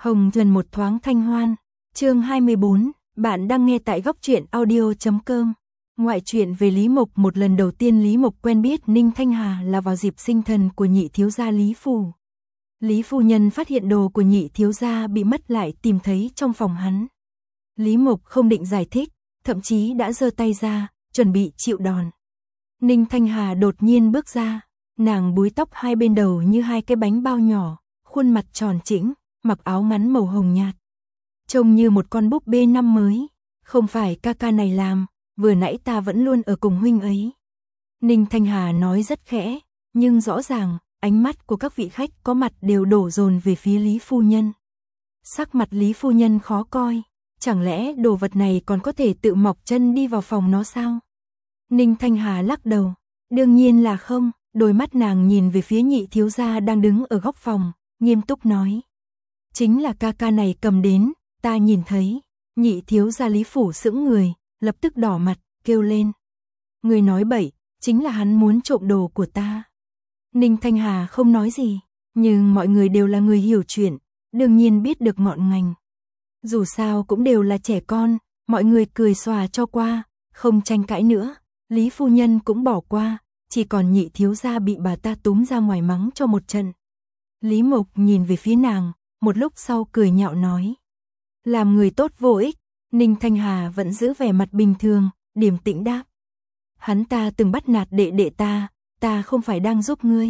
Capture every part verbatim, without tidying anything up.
Hồng Trần một thoáng thanh hoan, chương hai mươi bốn, bạn đang nghe tại góc truyện audio chấm com. Ngoại truyện về Lý Mộc. Một lần đầu tiên Lý Mộc quen biết Ninh Thanh Hà là vào dịp sinh thần của nhị thiếu gia Lý Phủ. Lý phu nhân phát hiện đồ của nhị thiếu gia bị mất lại tìm thấy trong phòng hắn. Lý Mộc không định giải thích, thậm chí đã giơ tay ra, chuẩn bị chịu đòn. Ninh Thanh Hà đột nhiên bước ra, nàng búi tóc hai bên đầu như hai cái bánh bao nhỏ, khuôn mặt tròn trĩnh, mặc áo ngắn màu hồng nhạt. Trông như một con búp bê năm mới, không phải ca ca này làm, vừa nãy ta vẫn luôn ở cùng huynh ấy. Ninh Thanh Hà nói rất khẽ, nhưng rõ ràng, ánh mắt của các vị khách có mặt đều đổ dồn về phía Lý phu nhân. Sắc mặt Lý phu nhân khó coi, chẳng lẽ đồ vật này còn có thể tự mọc chân đi vào phòng nó sao? Ninh Thanh Hà lắc đầu, đương nhiên là không, đôi mắt nàng nhìn về phía nhị thiếu gia đang đứng ở góc phòng, nghiêm túc nói. Chính là ca ca này cầm đến, ta nhìn thấy. Nhị thiếu gia Lý Phủ sững người, lập tức đỏ mặt, kêu lên. Người nói bậy, chính là hắn muốn trộm đồ của ta. Ninh Thanh Hà không nói gì, nhưng mọi người đều là người hiểu chuyện, đương nhiên biết được ngọn ngành. Dù sao cũng đều là trẻ con, mọi người cười xòa cho qua, không tranh cãi nữa. Lý phu nhân cũng bỏ qua, chỉ còn nhị thiếu gia bị bà ta túm ra ngoài mắng cho một trận. Lý Mộc nhìn về phía nàng, một lúc sau cười nhạo nói. Làm người tốt vô ích. Ninh Thanh Hà vẫn giữ vẻ mặt bình thường, điềm tĩnh đáp. Hắn ta từng bắt nạt đệ đệ ta, ta không phải đang giúp ngươi.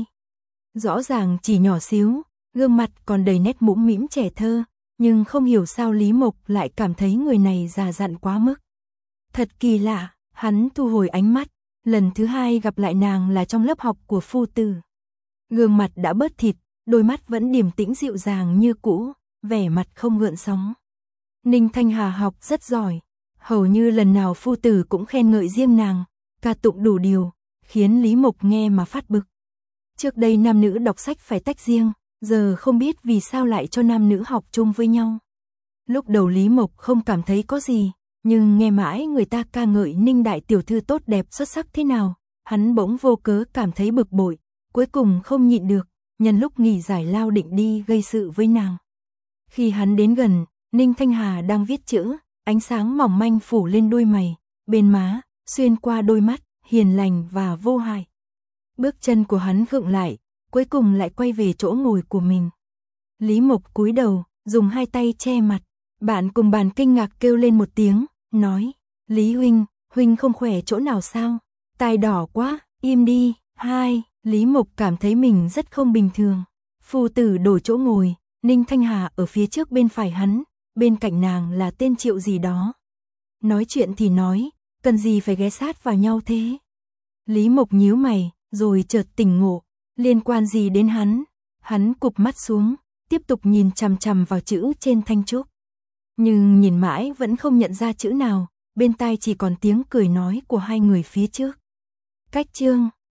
Rõ ràng chỉ nhỏ xíu, gương mặt còn đầy nét mũm mĩm trẻ thơ, nhưng không hiểu sao Lý Mộc lại cảm thấy người này già dặn quá mức. Thật kỳ lạ, hắn thu hồi ánh mắt, lần thứ hai gặp lại nàng là trong lớp học của phu tử. Gương mặt đã bớt thịt, đôi mắt vẫn điềm tĩnh dịu dàng như cũ, vẻ mặt không gợn sóng. Ninh Thanh Hà học rất giỏi, hầu như lần nào phu tử cũng khen ngợi riêng nàng, ca tụng đủ điều, khiến Lý Mộc nghe mà phát bực. Trước đây nam nữ đọc sách phải tách riêng, giờ không biết vì sao lại cho nam nữ học chung với nhau. Lúc đầu Lý Mộc không cảm thấy có gì, nhưng nghe mãi người ta ca ngợi Ninh đại tiểu thư tốt đẹp xuất sắc thế nào, hắn bỗng vô cớ cảm thấy bực bội, cuối cùng không nhịn được, nhân lúc nghỉ giải lao định đi gây sự với nàng. Khi hắn đến gần, Ninh Thanh Hà đang viết chữ, ánh sáng mỏng manh phủ lên đôi mày, bên má, xuyên qua đôi mắt, hiền lành và vô hại. Bước chân của hắn khựng lại, cuối cùng lại quay về chỗ ngồi của mình. Lý Mộc cúi đầu, dùng hai tay che mặt, bạn cùng bàn kinh ngạc kêu lên một tiếng, nói, Lý huynh, huynh không khỏe chỗ nào sao? Tai đỏ quá, im đi. Hai, Lý Mộc cảm thấy mình rất không bình thường. Phu tử đổi chỗ ngồi, Ninh Thanh Hà ở phía trước bên phải hắn, bên cạnh nàng là tên Triệu gì đó. Nói chuyện thì nói, cần gì phải ghé sát vào nhau thế? Lý Mộc nhíu mày, rồi chợt tỉnh ngộ, liên quan gì đến hắn? Hắn cụp mắt xuống, tiếp tục nhìn chằm chằm vào chữ trên thanh trúc. Nhưng nhìn mãi vẫn không nhận ra chữ nào, bên tai chỉ còn tiếng cười nói của hai người phía trước. Cách chương